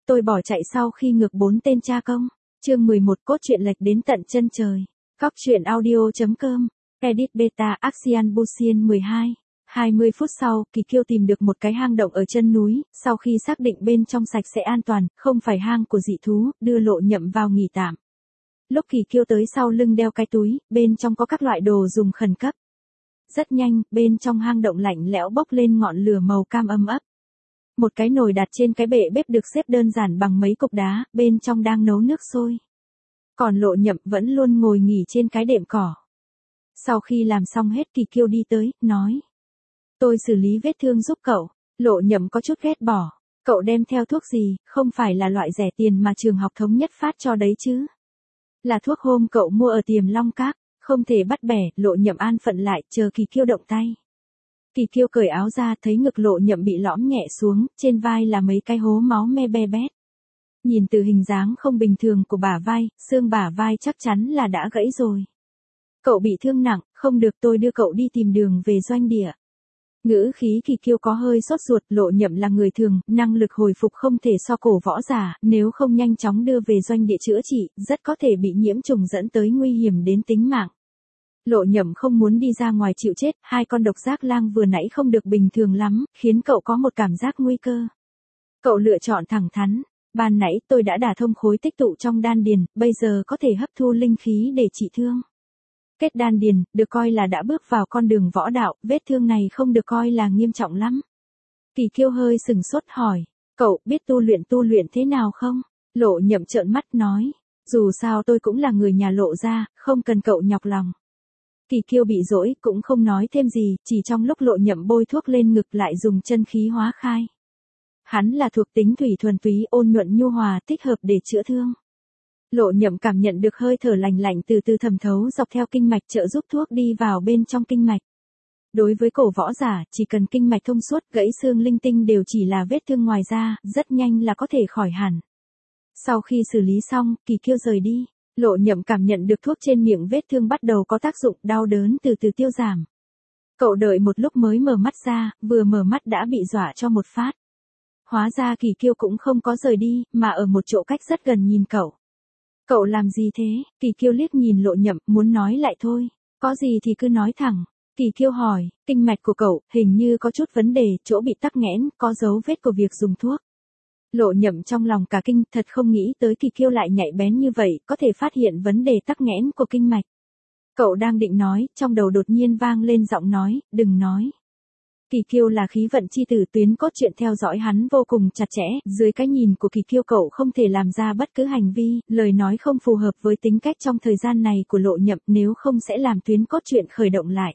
tôi bỏ chạy sau khi ngược 4 tên cha công. Chương 11 cốt truyện lệch đến tận chân trời. Cóc truyện audio.com. Edit beta Axian Busian 12. 20 phút sau, Kỳ Kiêu tìm được một cái hang động ở chân núi, sau khi xác định bên trong sạch sẽ an toàn, không phải hang của dị thú, đưa Lộ Nhậm vào nghỉ tạm. Lúc Kỳ Kiêu tới sau lưng đeo cái túi, bên trong có các loại đồ dùng khẩn cấp. Rất nhanh, bên trong hang động lạnh lẽo bốc lên ngọn lửa màu cam ấm ấp. Một cái nồi đặt trên cái bệ bếp được xếp đơn giản bằng mấy cục đá, bên trong đang nấu nước sôi. Còn Lộ Nhậm vẫn luôn ngồi nghỉ trên cái đệm cỏ. Sau khi làm xong hết, Kỳ Kiêu đi tới, nói. Tôi xử lý vết thương giúp cậu. Lộ Nhậm có chút ghét bỏ. Cậu đem theo thuốc gì, không phải là loại rẻ tiền mà trường học thống nhất phát cho đấy chứ. Là thuốc hôm cậu mua ở Tiềm Long Các, không thể bắt bẻ. Lộ Nhậm an phận lại, chờ Kỳ Kiêu động tay. Kỳ Kiêu cởi áo ra, thấy ngực Lộ Nhậm bị lõm nhẹ xuống, trên vai là mấy cái hố máu me be bét. Nhìn từ hình dáng không bình thường của bả vai, xương bả vai chắc chắn là đã gãy rồi. Cậu bị thương nặng, không được, tôi đưa cậu đi tìm đường về doanh địa. Ngữ khí Kỳ Kiêu có hơi sốt ruột. Lộ Nhậm là người thường, năng lực hồi phục không thể so cổ võ giả, nếu không nhanh chóng đưa về doanh địa chữa trị, rất có thể bị nhiễm trùng dẫn tới nguy hiểm đến tính mạng. Lộ Nhậm không muốn đi ra ngoài chịu chết, hai con độc giác lang vừa nãy không được bình thường lắm, khiến cậu có một cảm giác nguy cơ. Cậu lựa chọn thẳng thắn. Ban nãy tôi đã đả thông khối tích tụ trong đan điền, bây giờ có thể hấp thu linh khí để trị thương. Kết đan điền, được coi là đã bước vào con đường võ đạo, vết thương này không được coi là nghiêm trọng lắm. Kỳ Kiêu hơi sừng sốt hỏi, cậu biết tu luyện thế nào không? Lộ Nhậm trợn mắt nói, dù sao tôi cũng là người nhà Lộ gia, không cần cậu nhọc lòng. Kỳ Kiêu bị dỗi, cũng không nói thêm gì, chỉ trong lúc Lộ Nhậm bôi thuốc lên ngực lại dùng chân khí hóa khai. Hắn là thuộc tính thủy thuần túy, ôn nhuận nhu hòa, thích hợp để chữa thương. Lộ Nhậm cảm nhận được hơi thở lành lạnh từ từ thẩm thấu dọc theo kinh mạch, trợ giúp thuốc đi vào bên trong kinh mạch. Đối với cổ võ giả, chỉ cần kinh mạch thông suốt, gãy xương linh tinh đều chỉ là vết thương ngoài da, rất nhanh là có thể khỏi hẳn. Sau khi xử lý xong, Kỳ Kiêu rời đi. Lộ Nhậm cảm nhận được thuốc trên miệng vết thương bắt đầu có tác dụng, đau đớn từ từ tiêu giảm. Cậu đợi một lúc mới mở mắt ra, vừa mở mắt đã bị dọa cho một phát. Hóa ra Kỳ Kiêu cũng không có rời đi, mà ở một chỗ cách rất gần nhìn cậu. Cậu làm gì thế? Kỳ Kiêu liếc nhìn Lộ Nhậm, muốn nói lại thôi. Có gì thì cứ nói thẳng. Kỳ Kiêu hỏi, kinh mạch của cậu, hình như có chút vấn đề, chỗ bị tắc nghẽn, có dấu vết của việc dùng thuốc. Lộ Nhậm trong lòng cả kinh, thật không nghĩ tới Kỳ Kiêu lại nhạy bén như vậy, có thể phát hiện vấn đề tắc nghẽn của kinh mạch. Cậu đang định nói, trong đầu đột nhiên vang lên giọng nói, đừng nói. Kỳ Kiêu là khí vận chi tử, tuyến cốt truyện theo dõi hắn vô cùng chặt chẽ, dưới cái nhìn của Kỳ Kiêu cậu không thể làm ra bất cứ hành vi, lời nói không phù hợp với tính cách trong thời gian này của Lộ Nhậm, nếu không sẽ làm tuyến cốt truyện khởi động lại.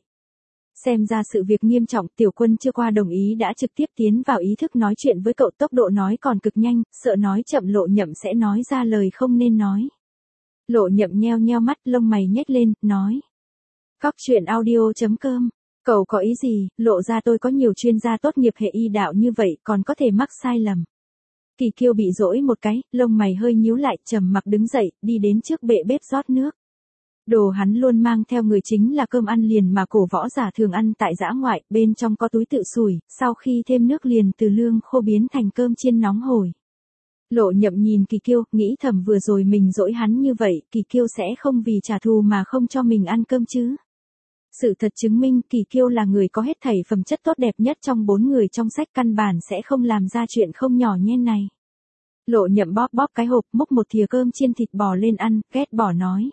Xem ra sự việc nghiêm trọng, Tiểu Quân chưa qua đồng ý đã trực tiếp tiến vào ý thức nói chuyện với cậu, tốc độ nói còn cực nhanh, sợ nói chậm Lộ Nhậm sẽ nói ra lời không nên nói. Lộ Nhậm nheo nheo mắt, lông mày nhếch lên, nói. Cóc truyện audio.com. Cậu có ý gì? Lộ ra tôi có nhiều chuyên gia tốt nghiệp hệ y đạo như vậy, còn có thể mắc sai lầm. Kỳ Kiêu bị dỗi một cái, lông mày hơi nhíu lại, trầm mặc đứng dậy, đi đến trước bệ bếp rót nước. Đồ hắn luôn mang theo người chính là cơm ăn liền mà cổ võ giả thường ăn tại dã ngoại, bên trong có túi tự sủi, sau khi thêm nước liền từ lương khô biến thành cơm chiên nóng hổi. Lộ Nhậm nhìn Kỳ Kiêu, nghĩ thầm vừa rồi mình dỗi hắn như vậy, Kỳ Kiêu sẽ không vì trả thù mà không cho mình ăn cơm chứ. Sự thật chứng minh Kỳ Kiêu là người có hết thảy phẩm chất tốt đẹp nhất trong 4 người trong sách, căn bản sẽ không làm ra chuyện không nhỏ nhen này. Lộ Nhậm bóp bóp cái hộp, múc một thìa cơm chiên thịt bò lên ăn, ghét bỏ nói.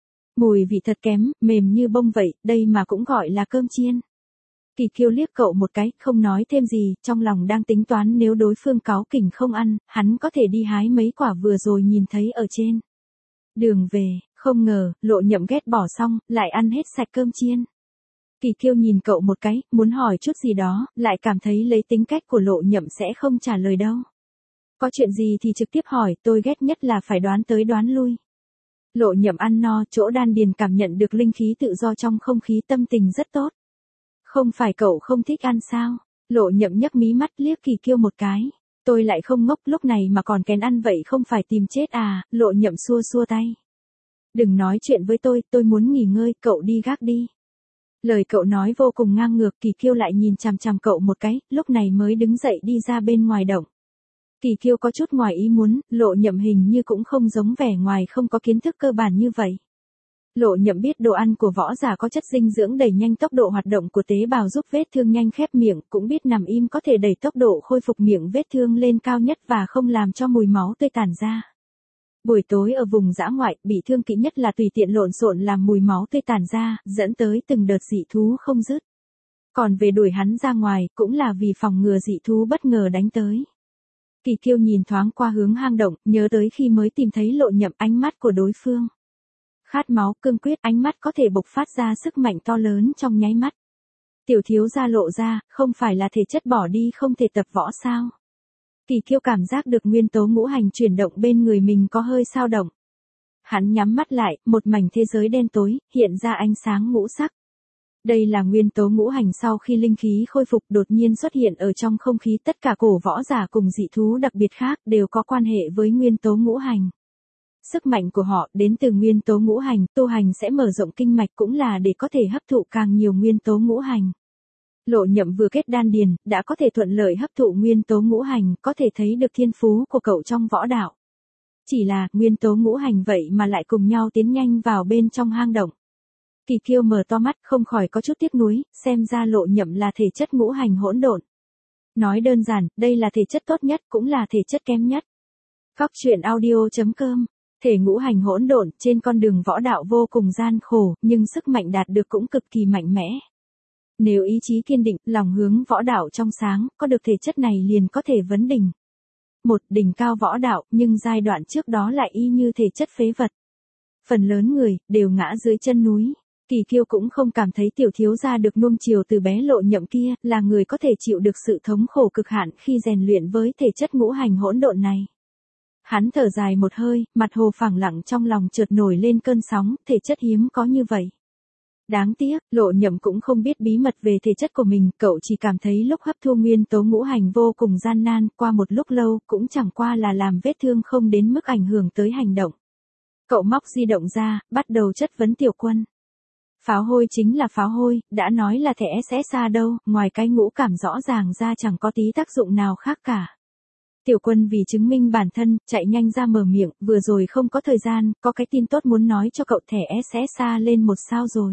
Mùi vị thật kém, mềm như bông vậy, đây mà cũng gọi là cơm chiên. Kỳ Kiêu liếc cậu một cái, không nói thêm gì, trong lòng đang tính toán nếu đối phương cáu kỉnh không ăn, hắn có thể đi hái mấy quả vừa rồi nhìn thấy ở trên đường về. Không ngờ, Lộ Nhậm ghét bỏ xong, lại ăn hết sạch cơm chiên. Kỳ Kiêu nhìn cậu một cái, muốn hỏi chút gì đó, lại cảm thấy lấy tính cách của Lộ Nhậm sẽ không trả lời đâu. Có chuyện gì thì trực tiếp hỏi, tôi ghét nhất là phải đoán tới đoán lui. Lộ Nhậm ăn no, chỗ đan điền cảm nhận được linh khí tự do trong không khí, tâm tình rất tốt. Không phải cậu không thích ăn sao? Lộ Nhậm nhấc mí mắt liếc Kỳ Kiêu một cái. Tôi lại không ngốc, lúc này mà còn kén ăn vậy không phải tìm chết à? Lộ Nhậm xua xua tay. Đừng nói chuyện với tôi muốn nghỉ ngơi, cậu đi gác đi. Lời cậu nói vô cùng ngang ngược, Kỳ Kiêu lại nhìn chằm chằm cậu một cái, lúc này mới đứng dậy đi ra bên ngoài động. Kỳ Kiêu có chút ngoài ý muốn, Lộ Nhậm hình như cũng không giống vẻ ngoài không có kiến thức cơ bản như vậy. Lộ Nhậm biết đồ ăn của võ giả có chất dinh dưỡng đẩy nhanh tốc độ hoạt động của tế bào giúp vết thương nhanh khép miệng, cũng biết nằm im có thể đẩy tốc độ khôi phục miệng vết thương lên cao nhất và không làm cho mùi máu tươi tản ra. Buổi tối ở vùng dã ngoại, bị thương kỹ nhất là tùy tiện lộn xộn làm mùi máu tươi tản ra, dẫn tới từng đợt dị thú không dứt. Còn về đuổi hắn ra ngoài, cũng là vì phòng ngừa dị thú bất ngờ đánh tới. Kỳ Kiêu nhìn thoáng qua hướng hang động, nhớ tới khi mới tìm thấy Lộ Nhậm, ánh mắt của đối phương khát máu cương quyết, ánh mắt có thể bộc phát ra sức mạnh to lớn trong nháy mắt. Tiểu thiếu gia Lộ ra, không phải là thể chất bỏ đi không thể tập võ sao? Kỳ Kiêu cảm giác được nguyên tố ngũ hành chuyển động bên người mình có hơi dao động. Hắn nhắm mắt lại, một mảnh thế giới đen tối, hiện ra ánh sáng ngũ sắc. Đây là nguyên tố ngũ hành sau khi linh khí khôi phục đột nhiên xuất hiện ở trong không khí, tất cả cổ võ giả cùng dị thú đặc biệt khác đều có quan hệ với nguyên tố ngũ hành. Sức mạnh của họ đến từ nguyên tố ngũ hành, tu hành sẽ mở rộng kinh mạch cũng là để có thể hấp thụ càng nhiều nguyên tố ngũ hành. Lộ Nhậm vừa kết đan điền, đã có thể thuận lợi hấp thụ nguyên tố ngũ hành, có thể thấy được thiên phú của cậu trong võ đạo. Chỉ là, nguyên tố ngũ hành vậy mà lại cùng nhau tiến nhanh vào bên trong hang động. Kỳ Kiêu mở to mắt không khỏi có chút tiếc nuối, xem ra Lộ Nhậm là thể chất ngũ hành hỗn độn. Nói đơn giản, đây là thể chất tốt nhất cũng là thể chất kém nhất. Cóc truyện audio.com. Thể ngũ hành hỗn độn, trên con đường võ đạo vô cùng gian khổ, nhưng sức mạnh đạt được cũng cực kỳ mạnh mẽ. Nếu ý chí kiên định, lòng hướng võ đạo trong sáng, có được thể chất này liền có thể vấn đỉnh. Một đỉnh cao võ đạo, nhưng giai đoạn trước đó lại y như thể chất phế vật. Phần lớn người, đều ngã dưới chân núi. Kỳ Kiêu cũng không cảm thấy tiểu thiếu gia được nuông chiều từ bé Lộ Nhậm kia, là người có thể chịu được sự thống khổ cực hạn khi rèn luyện với thể chất ngũ hành hỗn độn này. Hắn thở dài một hơi, mặt hồ phẳng lặng trong lòng chợt nổi lên cơn sóng, thể chất hiếm có như vậy. Đáng tiếc, Lộ Nhậm cũng không biết bí mật về thể chất của mình, cậu chỉ cảm thấy lúc hấp thu nguyên tố ngũ hành vô cùng gian nan, qua một lúc lâu, cũng chẳng qua là làm vết thương không đến mức ảnh hưởng tới hành động. Cậu móc di động ra, bắt đầu chất vấn Tiểu Quân. Pháo hôi chính là pháo hôi, đã nói là thẻ SSA đâu, ngoài cái ngũ cảm rõ ràng ra chẳng có tí tác dụng nào khác cả. Tiểu Quân vì chứng minh bản thân, chạy nhanh ra mở miệng, vừa rồi không có thời gian, có cái tin tốt muốn nói cho cậu, thẻ SSA lên 1 sao rồi.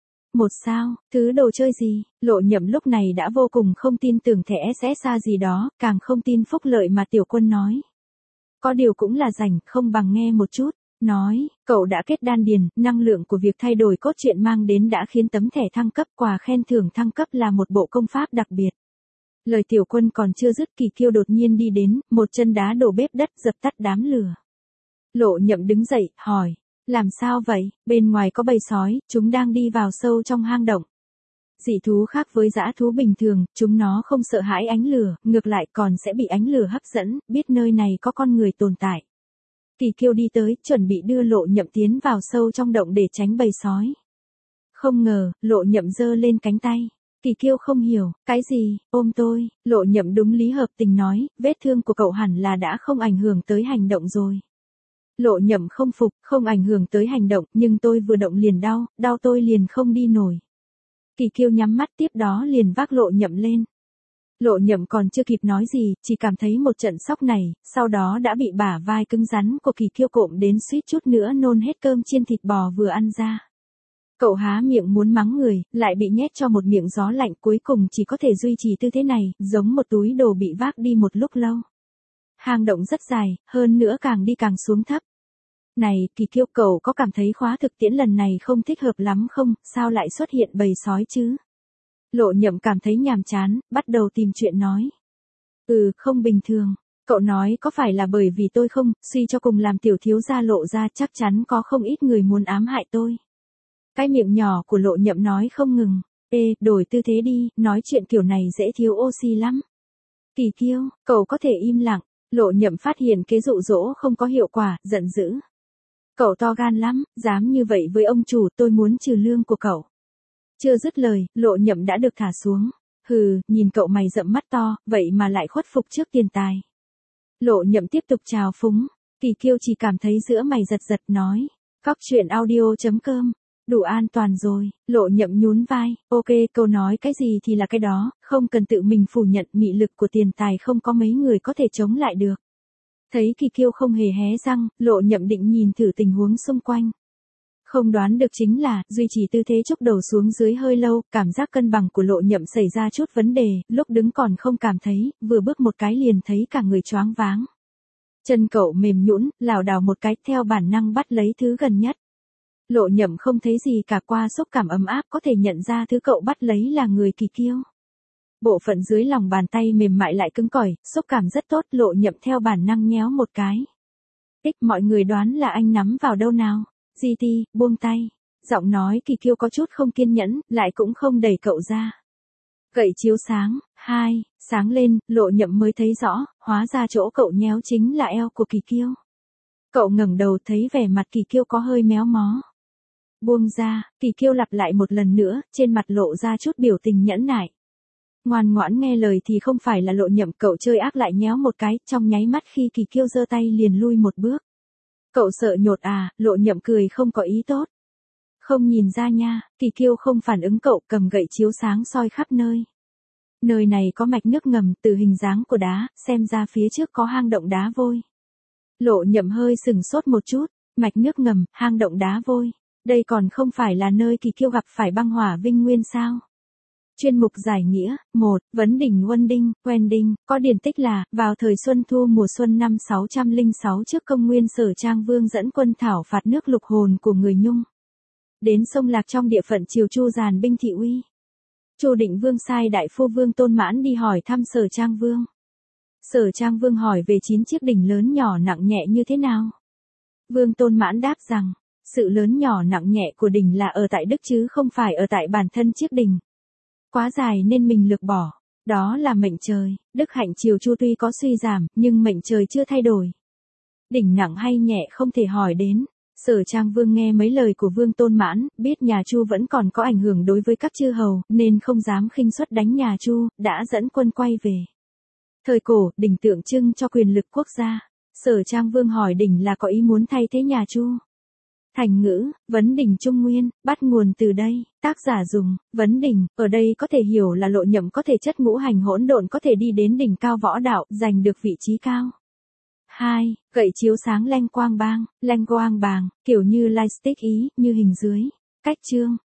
1 sao, thứ đồ chơi gì? Lộ Nhậm lúc này đã vô cùng không tin tưởng thẻ SSA gì đó, càng không tin phúc lợi mà Tiểu Quân nói. Có điều cũng là rảnh, không bằng nghe một chút. Nói, cậu đã kết đan điền, năng lượng của việc thay đổi cốt truyện mang đến đã khiến tấm thẻ thăng cấp, quà khen thưởng thăng cấp là một bộ công pháp đặc biệt. Lời Tiểu Quân còn chưa dứt, Kỳ Kiêu đột nhiên đi đến, một chân đá đổ bếp đất dập tắt đám lửa. Lộ Nhậm đứng dậy, hỏi, làm sao vậy, bên ngoài có bầy sói, chúng đang đi vào sâu trong hang động. Dị thú khác với dã thú bình thường, chúng nó không sợ hãi ánh lửa, ngược lại còn sẽ bị ánh lửa hấp dẫn, biết nơi này có con người tồn tại. Kỳ Kiêu đi tới, chuẩn bị đưa Lộ Nhậm tiến vào sâu trong động để tránh bầy sói. Không ngờ, Lộ Nhậm giơ lên cánh tay. Kỳ Kiêu không hiểu, cái gì, ôm tôi, Lộ Nhậm đúng lý hợp tình nói, vết thương của cậu hẳn là đã không ảnh hưởng tới hành động rồi. Lộ Nhậm không phục, không ảnh hưởng tới hành động, nhưng tôi vừa động liền đau, đau tôi liền không đi nổi. Kỳ Kiêu nhắm mắt tiếp đó liền vác Lộ Nhậm lên. Lộ Nhậm còn chưa kịp nói gì, chỉ cảm thấy một trận sốc này, sau đó đã bị bả vai cứng rắn của Kỳ Kiêu cộm đến suýt chút nữa nôn hết cơm chiên thịt bò vừa ăn ra. Cậu há miệng muốn mắng người, lại bị nhét cho một miệng gió lạnh, cuối cùng chỉ có thể duy trì tư thế này, giống một túi đồ bị vác đi một lúc lâu. Hang động rất dài, hơn nữa càng đi càng xuống thấp. Này, Kỳ Kiêu, cậu có cảm thấy khóa thực tiễn lần này không thích hợp lắm không, sao lại xuất hiện bầy sói chứ? Lộ Nhậm cảm thấy nhàm chán, bắt đầu tìm chuyện nói. Không bình thường. Cậu nói có phải là bởi vì tôi không, suy cho cùng làm tiểu thiếu gia Lộ ra, chắc chắn có không ít người muốn ám hại tôi. Cái miệng nhỏ của Lộ Nhậm nói không ngừng. Đổi tư thế đi, nói chuyện kiểu này dễ thiếu oxy lắm. Kỳ Kiêu, cậu có thể im lặng. Lộ Nhậm phát hiện kế dụ dỗ không có hiệu quả, giận dữ. Cậu to gan lắm, dám như vậy với ông chủ, tôi muốn trừ lương của cậu. Chưa dứt lời, Lộ Nhậm đã được thả xuống. Nhìn cậu mày rậm mắt to, vậy mà lại khuất phục trước tiền tài. Lộ Nhậm tiếp tục trào phúng. Kỳ Kiêu chỉ cảm thấy giữa mày giật giật nói. Cóc truyện audio.com Đủ an toàn rồi, Lộ Nhậm nhún vai, ok, câu nói cái gì thì là cái đó, không cần tự mình phủ nhận mị lực của tiền tài không có mấy người có thể chống lại được. Thấy Kỳ Kiêu không hề hé răng, Lộ Nhậm định nhìn thử tình huống xung quanh. Không đoán được chính là, duy trì tư thế chốc đầu xuống dưới hơi lâu, cảm giác cân bằng của Lộ Nhậm xảy ra chút vấn đề, lúc đứng còn không cảm thấy, vừa bước một cái liền thấy cả người choáng váng. Chân cậu mềm nhũn, lảo đảo một cái theo bản năng bắt lấy thứ gần nhất. Lộ Nhậm không thấy gì cả qua xúc cảm ấm áp có thể nhận ra thứ cậu bắt lấy là người Kỳ Kiêu. Bộ phận dưới lòng bàn tay mềm mại lại cứng cỏi, xúc cảm rất tốt, Lộ Nhậm theo bản năng nhéo một cái. Mọi người đoán là anh nắm vào đâu nào? GT, buông tay. Giọng nói Kỳ Kiêu có chút không kiên nhẫn, lại cũng không đẩy cậu ra. Gậy chiếu sáng, sáng lên, Lộ Nhậm mới thấy rõ, hóa ra chỗ cậu nhéo chính là eo của Kỳ Kiêu. Cậu ngẩng đầu thấy vẻ mặt Kỳ Kiêu có hơi méo mó. Buông ra, Kỳ Kiêu lặp lại một lần nữa, trên mặt lộ ra chút biểu tình nhẫn nại. Ngoan ngoãn nghe lời thì không phải là Lộ Nhậm, cậu chơi ác lại nhéo một cái, trong nháy mắt khi Kỳ Kiêu giơ tay liền lui một bước. Cậu sợ nhột à? Lộ Nhậm cười không có ý tốt. Không nhìn ra nha, Kỳ Kiêu không phản ứng cậu, cầm gậy chiếu sáng soi khắp nơi. Nơi này có mạch nước ngầm, từ hình dáng của đá, xem ra phía trước có hang động đá vôi. Lộ Nhậm hơi sừng sốt một chút, mạch nước ngầm, hang động đá vôi. Đây còn không phải là nơi Kỳ Kiêu gặp phải băng hỏa Vinh Nguyên sao? Chuyên mục giải nghĩa, 1, Vấn Đỉnh Quen Đinh, có điển tích là, vào thời Xuân Thu mùa xuân năm 606 trước công nguyên Sở Trang Vương dẫn quân thảo phạt nước Lục Hồn của người Nhung. Đến sông Lạc trong địa phận triều Chu dàn binh thị uy. Chu Định Vương sai đại phu Vương Tôn Mãn đi hỏi thăm Sở Trang Vương. Sở Trang Vương hỏi về 9 chiếc đỉnh lớn nhỏ nặng nhẹ như thế nào. Vương Tôn Mãn đáp rằng, sự lớn nhỏ nặng nhẹ của đỉnh là ở tại đức chứ không phải ở tại bản thân chiếc đỉnh. Quá dài nên mình lược bỏ. Đó là mệnh trời, đức hạnh triều Chu tuy có suy giảm, nhưng mệnh trời chưa thay đổi. Đỉnh nặng hay nhẹ không thể hỏi đến. Sở Trang Vương nghe mấy lời của Vương Tôn Mãn, biết nhà Chu vẫn còn có ảnh hưởng đối với các chư hầu, nên không dám khinh suất đánh nhà Chu, đã dẫn quân quay về. Thời cổ, đỉnh tượng trưng cho quyền lực quốc gia. Sở Trang Vương hỏi đỉnh là có ý muốn thay thế nhà Chu. Thành ngữ, vấn đỉnh Trung Nguyên, bắt nguồn từ đây, tác giả dùng, vấn đỉnh, ở đây có thể hiểu là Lộ Nhậm có thể chất ngũ hành hỗn độn có thể đi đến đỉnh cao võ đạo, giành được vị trí cao. 2. Gậy chiếu sáng lanh quang bang, kiểu như lightstick ý, như hình dưới. Cách chương.